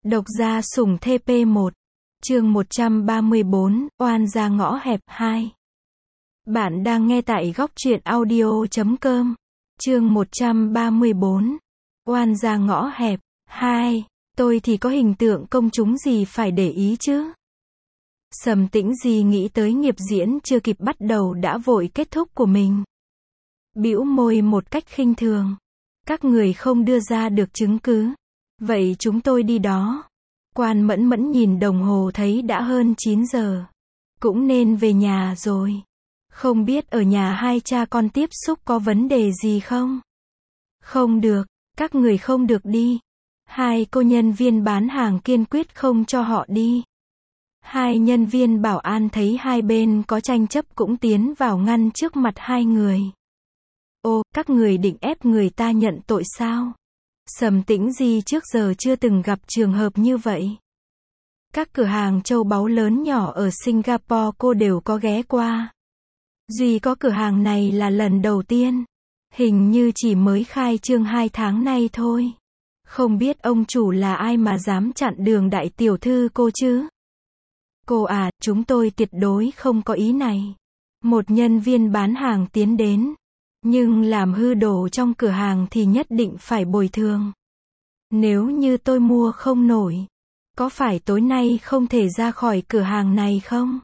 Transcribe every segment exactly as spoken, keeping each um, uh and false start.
Độc gia sủng thê pê một. Chương một trăm ba mươi bốn, oan gia ngõ hẹp hai. Bạn đang nghe tại góc truyện audio chấm com. Chương một trăm ba mươi bốn. Oan gia ngõ hẹp hai. Tôi thì có hình tượng công chúng gì phải để ý chứ? Sầm Tĩnh Di nghĩ tới nghiệp diễn chưa kịp bắt đầu đã vội kết thúc của mình. Bĩu môi một cách khinh thường. Các người không đưa ra được chứng cứ. Vậy chúng tôi đi đó. Quan Mẫn Mẫn nhìn đồng hồ thấy đã hơn chín giờ. Cũng nên về nhà rồi. Không biết ở nhà hai cha con tiếp xúc có vấn đề gì không? Không được, các người không được đi. Hai cô nhân viên bán hàng kiên quyết không cho họ đi. Hai nhân viên bảo an thấy hai bên có tranh chấp cũng tiến vào ngăn trước mặt hai người. Ô, các người định ép người ta nhận tội sao? Sầm Tĩnh Di trước giờ chưa từng gặp trường hợp như vậy. Các cửa hàng châu báu lớn nhỏ ở Singapore cô đều có ghé qua. Duy có cửa hàng này là lần đầu tiên. Hình như chỉ mới khai trương hai tháng nay thôi. Không biết ông chủ là ai mà dám chặn đường đại tiểu thư cô chứ? Cô à, chúng tôi tuyệt đối không có ý này. Một nhân viên bán hàng tiến đến. Nhưng làm hư đồ trong cửa hàng thì nhất định phải bồi thường. Nếu như tôi mua không nổi, có phải tối nay không thể ra khỏi cửa hàng này không?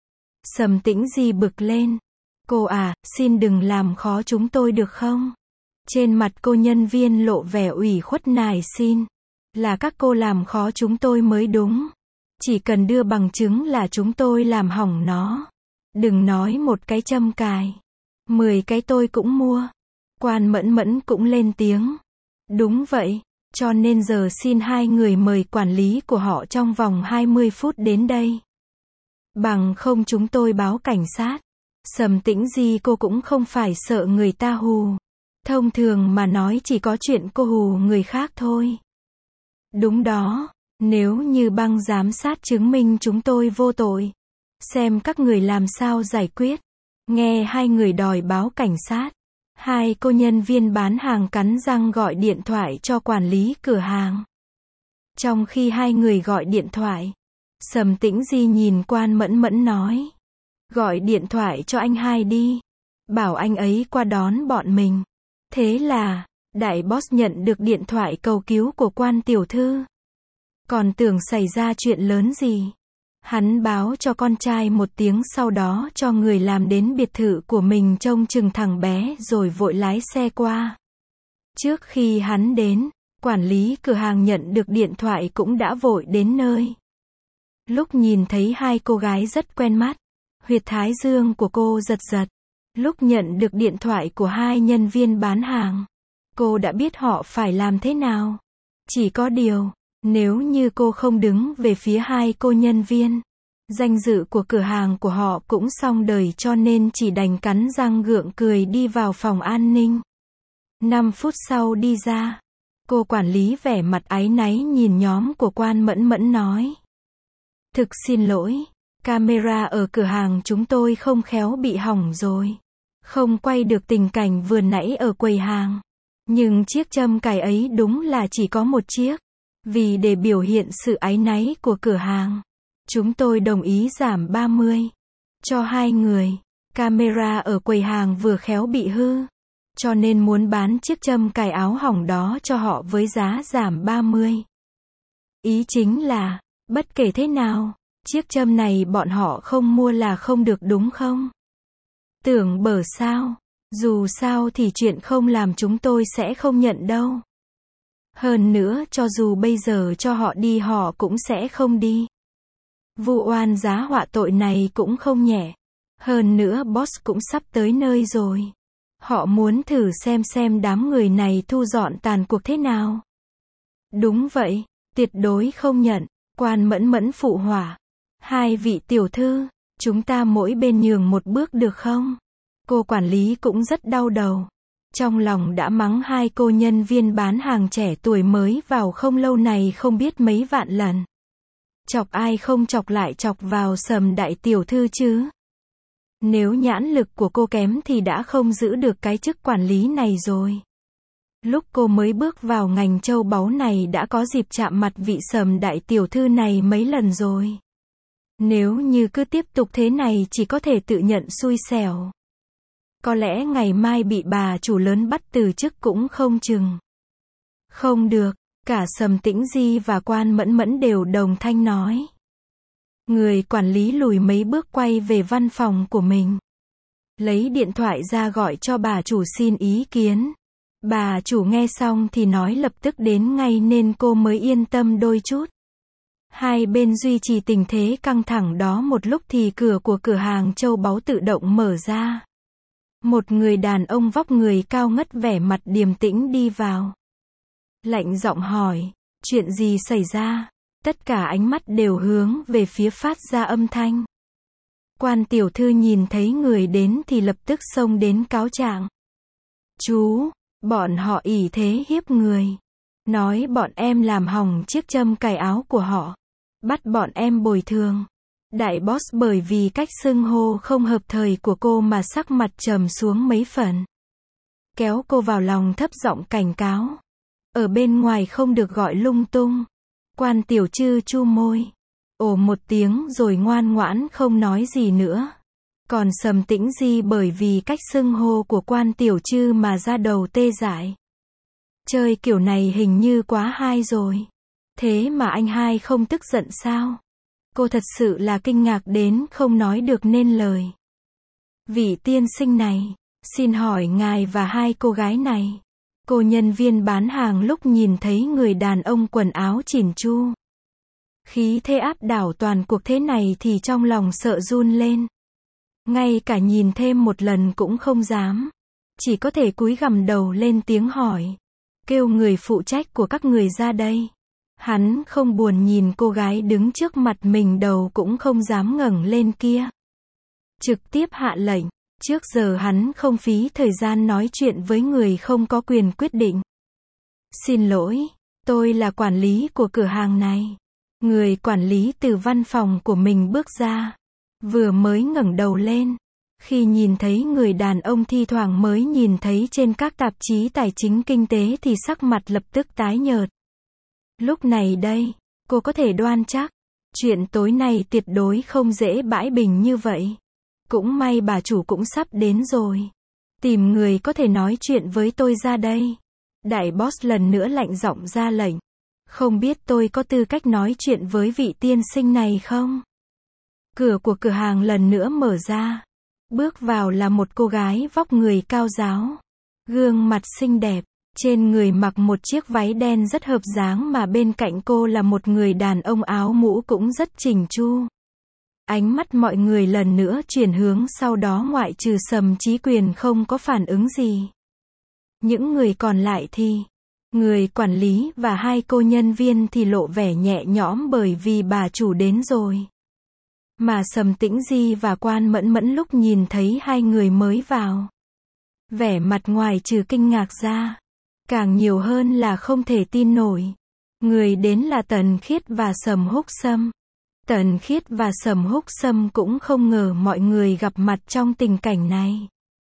Sầm Tĩnh Di bực lên. Cô à, xin đừng làm khó chúng tôi được không? Trên mặt cô nhân viên lộ vẻ ủy khuất nài xin. Là các cô làm khó chúng tôi mới đúng. Chỉ cần đưa bằng chứng là chúng tôi làm hỏng nó. Đừng nói một cái châm cài. Mười cái tôi cũng mua. Quan Mẫn Mẫn cũng lên tiếng. Đúng vậy, cho nên giờ xin hai người mời quản lý của họ trong vòng hai mươi phút đến đây. Bằng không chúng tôi báo cảnh sát. Sầm Tĩnh Di cô cũng không phải sợ người ta hù. Thông thường mà nói chỉ có chuyện cô hù người khác thôi. Đúng đó, nếu như băng giám sát chứng minh chúng tôi vô tội. Xem các người làm sao giải quyết. Nghe hai người đòi báo cảnh sát. Hai cô nhân viên bán hàng cắn răng gọi điện thoại cho quản lý cửa hàng. Trong khi hai người gọi điện thoại, Sầm Tĩnh Di nhìn Quan Mẫn Mẫn nói. Gọi điện thoại cho anh hai đi. Bảo anh ấy qua đón bọn mình. Thế là, đại boss nhận được điện thoại cầu cứu của Quan tiểu thư. Còn tưởng xảy ra chuyện lớn gì. Hắn báo cho con trai một tiếng sau đó cho người làm đến biệt thự của mình trông chừng thằng bé rồi vội lái xe qua. Trước khi hắn đến, quản lý cửa hàng nhận được điện thoại cũng đã vội đến nơi. Lúc nhìn thấy hai cô gái rất quen mắt, huyệt thái dương của cô giật giật. Lúc nhận được điện thoại của hai nhân viên bán hàng, cô đã biết họ phải làm thế nào. Chỉ có điều, nếu như cô không đứng về phía hai cô nhân viên, danh dự của cửa hàng của họ cũng xong đời cho nên chỉ đành cắn răng gượng cười đi vào phòng an ninh. Năm phút sau đi ra, cô quản lý vẻ mặt áy náy nhìn nhóm của Quan Mẫn Mẫn nói. Thực xin lỗi, camera ở cửa hàng chúng tôi không khéo bị hỏng rồi. Không quay được tình cảnh vừa nãy ở quầy hàng. Nhưng chiếc châm cài ấy đúng là chỉ có một chiếc. Vì để biểu hiện sự áy náy của cửa hàng, chúng tôi đồng ý giảm ba mươi cho hai người. Camera ở quầy hàng vừa khéo bị hư, cho nên muốn bán chiếc châm cài áo hỏng đó cho họ với giá giảm ba mươi. Ý chính là, bất kể thế nào, chiếc châm này bọn họ không mua là không được đúng không? Tưởng bở sao? Dù sao thì chuyện không làm chúng tôi sẽ không nhận đâu. Hơn nữa cho dù bây giờ cho họ đi họ cũng sẽ không đi. Vụ oan giá họa tội này cũng không nhẹ. Hơn nữa boss cũng sắp tới nơi rồi. Họ muốn thử xem xem đám người này thu dọn tàn cuộc thế nào. Đúng vậy, tuyệt đối không nhận. Quan Mẫn Mẫn phụ họa. Hai vị tiểu thư, chúng ta mỗi bên nhường một bước được không? Cô quản lý cũng rất đau đầu. Trong lòng đã mắng hai cô nhân viên bán hàng trẻ tuổi mới vào không lâu này không biết mấy vạn lần. Chọc ai không chọc lại chọc vào Sầm đại tiểu thư chứ. Nếu nhãn lực của cô kém thì đã không giữ được cái chức quản lý này rồi. Lúc cô mới bước vào ngành châu báu này đã có dịp chạm mặt vị Sầm đại tiểu thư này mấy lần rồi. Nếu như cứ tiếp tục thế này chỉ có thể tự nhận xui xẻo. Có lẽ ngày mai bị bà chủ lớn bắt từ chức cũng không chừng. Không được, cả Sầm Tĩnh Di và Quan Mẫn Mẫn đều đồng thanh nói. Người quản lý lùi mấy bước quay về văn phòng của mình. Lấy điện thoại ra gọi cho bà chủ xin ý kiến. Bà chủ nghe xong thì nói lập tức đến ngay nên cô mới yên tâm đôi chút. Hai bên duy trì tình thế căng thẳng đó một lúc thì cửa của cửa hàng châu báu tự động mở ra. Một người đàn ông vóc người cao ngất vẻ mặt điềm tĩnh đi vào. Lạnh giọng hỏi, chuyện gì xảy ra? Tất cả ánh mắt đều hướng về phía phát ra âm thanh. Quan tiểu thư nhìn thấy người đến thì lập tức xông đến cáo trạng. Chú, bọn họ ỷ thế hiếp người. Nói bọn em làm hỏng chiếc châm cài áo của họ. Bắt bọn em bồi thường. Đại boss bởi vì cách xưng hô không hợp thời của cô mà sắc mặt trầm xuống mấy phần. Kéo cô vào lòng thấp giọng cảnh cáo. Ở bên ngoài không được gọi lung tung. Quan tiểu chư chu môi. Ồ một tiếng rồi ngoan ngoãn không nói gì nữa. Còn Sầm Tĩnh Di bởi vì cách xưng hô của quan tiểu chư mà ra đầu tê dại. Chơi kiểu này hình như quá hay rồi. Thế mà anh hai không tức giận sao? Cô thật sự là kinh ngạc đến không nói được nên lời. Vị tiên sinh này, xin hỏi ngài và hai cô gái này. Cô nhân viên bán hàng lúc nhìn thấy người đàn ông quần áo chỉn chu. Khí thế áp đảo toàn cuộc thế này thì trong lòng sợ run lên. Ngay cả nhìn thêm một lần cũng không dám. Chỉ có thể cúi gằm đầu lên tiếng hỏi. Kêu người phụ trách của các người ra đây. Hắn không buồn nhìn cô gái đứng trước mặt mình đầu cũng không dám ngẩng lên kia. Trực tiếp hạ lệnh. Trước giờ hắn không phí thời gian nói chuyện với người không có quyền quyết định. Xin lỗi, tôi là quản lý của cửa hàng này. Người quản lý từ văn phòng của mình bước ra. Vừa mới ngẩng đầu lên. Khi nhìn thấy người đàn ông thi thoảng mới nhìn thấy trên các tạp chí tài chính kinh tế thì sắc mặt lập tức tái nhợt. Lúc này đây, cô có thể đoan chắc. Chuyện tối nay tuyệt đối không dễ bãi bình như vậy. Cũng may bà chủ cũng sắp đến rồi. Tìm người có thể nói chuyện với tôi ra đây. Đại boss lần nữa lạnh giọng ra lệnh. Không biết tôi có tư cách nói chuyện với vị tiên sinh này không? Cửa của cửa hàng lần nữa mở ra. Bước vào là một cô gái vóc người cao ráo. Gương mặt xinh đẹp. Trên người mặc một chiếc váy đen rất hợp dáng mà bên cạnh cô là một người đàn ông áo mũ cũng rất chỉnh chu. Ánh mắt mọi người lần nữa chuyển hướng sau đó ngoại trừ Sầm Chí Quyền không có phản ứng gì. Những người còn lại thì, người quản lý và hai cô nhân viên thì lộ vẻ nhẹ nhõm bởi vì bà chủ đến rồi. Mà Sầm Tĩnh Di và Quan Mẫn Mẫn lúc nhìn thấy hai người mới vào. Vẻ mặt ngoài trừ kinh ngạc ra. Càng nhiều hơn là không thể tin nổi. Người đến là Tần Khiết và Sầm Húc Sâm. Tần Khiết và Sầm Húc Sâm cũng không ngờ mọi người gặp mặt trong tình cảnh này.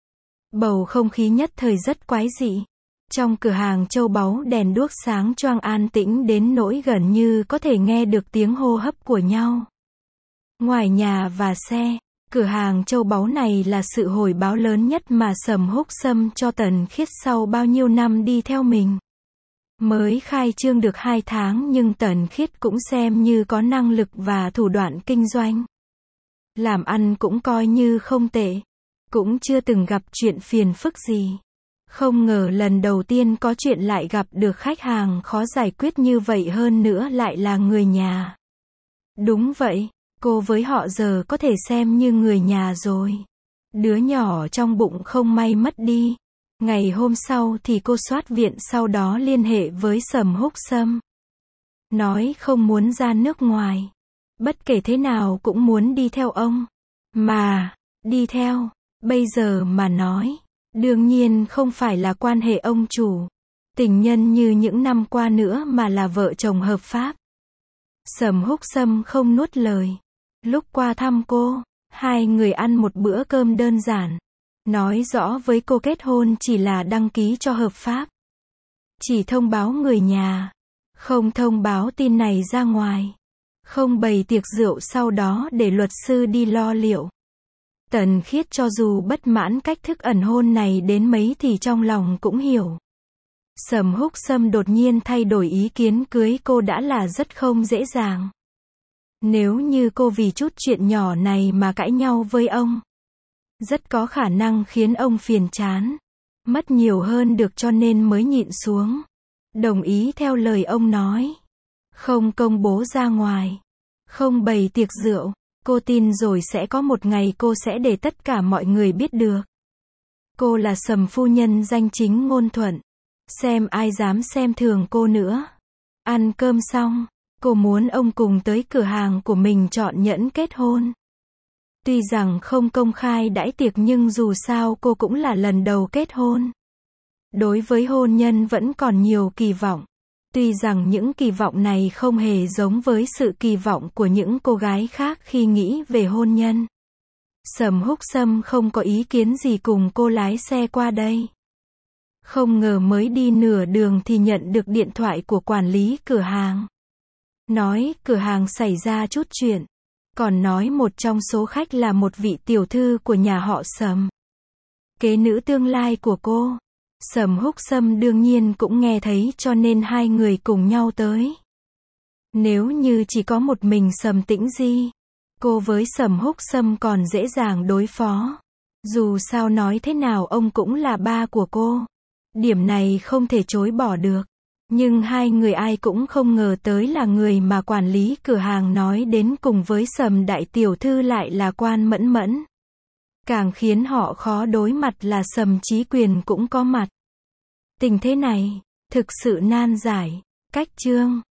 Bầu không khí nhất thời rất quái dị. Trong cửa hàng châu báu đèn đuốc sáng choang an tĩnh đến nỗi gần như có thể nghe được tiếng hô hấp của nhau. Ngoài nhà và xe, cửa hàng châu báu này là sự hồi báo lớn nhất mà Sầm Húc Sâm cho Tần Khiết sau bao nhiêu năm đi theo mình. Mới khai trương được hai tháng nhưng Tần Khiết cũng xem như có năng lực và thủ đoạn kinh doanh. Làm ăn cũng coi như không tệ. Cũng chưa từng gặp chuyện phiền phức gì. Không ngờ lần đầu tiên có chuyện lại gặp được khách hàng khó giải quyết như vậy hơn nữa lại là người nhà. Đúng vậy, cô với họ giờ có thể xem như người nhà rồi. Đứa nhỏ trong bụng không may mất đi. Ngày hôm sau thì cô soát viện sau đó liên hệ với Sầm Húc Sâm. Nói không muốn ra nước ngoài. Bất kể thế nào cũng muốn đi theo ông. Mà, đi theo, bây giờ mà nói. Đương nhiên không phải là quan hệ ông chủ. Tình nhân như những năm qua nữa mà là vợ chồng hợp pháp. Sầm Húc Sâm không nuốt lời. Lúc qua thăm cô, hai người ăn một bữa cơm đơn giản. Nói rõ với cô kết hôn chỉ là đăng ký cho hợp pháp. Chỉ thông báo người nhà. Không thông báo tin này ra ngoài. Không bày tiệc rượu sau đó để luật sư đi lo liệu. Tần Khiết cho dù bất mãn cách thức ẩn hôn này đến mấy thì trong lòng cũng hiểu. Sầm Húc Sâm đột nhiên thay đổi ý kiến cưới cô đã là rất không dễ dàng. Nếu như cô vì chút chuyện nhỏ này mà cãi nhau với ông, rất có khả năng khiến ông phiền chán. Mất nhiều hơn được cho nên mới nhịn xuống. Đồng ý theo lời ông nói. Không công bố ra ngoài. Không bày tiệc rượu. Cô tin rồi sẽ có một ngày cô sẽ để tất cả mọi người biết được. Cô là Sầm phu nhân danh chính ngôn thuận. Xem ai dám xem thường cô nữa. Ăn cơm xong, cô muốn ông cùng tới cửa hàng của mình chọn nhẫn kết hôn. Tuy rằng không công khai đãi tiệc nhưng dù sao cô cũng là lần đầu kết hôn. Đối với hôn nhân vẫn còn nhiều kỳ vọng. Tuy rằng những kỳ vọng này không hề giống với sự kỳ vọng của những cô gái khác khi nghĩ về hôn nhân. Sầm Húc Sâm không có ý kiến gì cùng cô lái xe qua đây. Không ngờ mới đi nửa đường thì nhận được điện thoại của quản lý cửa hàng. Nói cửa hàng xảy ra chút chuyện. Còn nói một trong số khách là một vị tiểu thư của nhà họ Sầm. Kế nữ tương lai của cô. Sầm Húc Sâm đương nhiên cũng nghe thấy cho nên hai người cùng nhau tới. Nếu như chỉ có một mình Sầm Tĩnh Di, cô với Sầm Húc Sâm còn dễ dàng đối phó. Dù sao nói thế nào ông cũng là ba của cô. Điểm này không thể chối bỏ được. Nhưng hai người ai cũng không ngờ tới là người mà quản lý cửa hàng nói đến cùng với Sầm đại tiểu thư lại là Quan Mẫn Mẫn. Càng khiến họ khó đối mặt là Sầm Chí Quyền cũng có mặt. Tình thế này, thực sự nan giải. Cách chương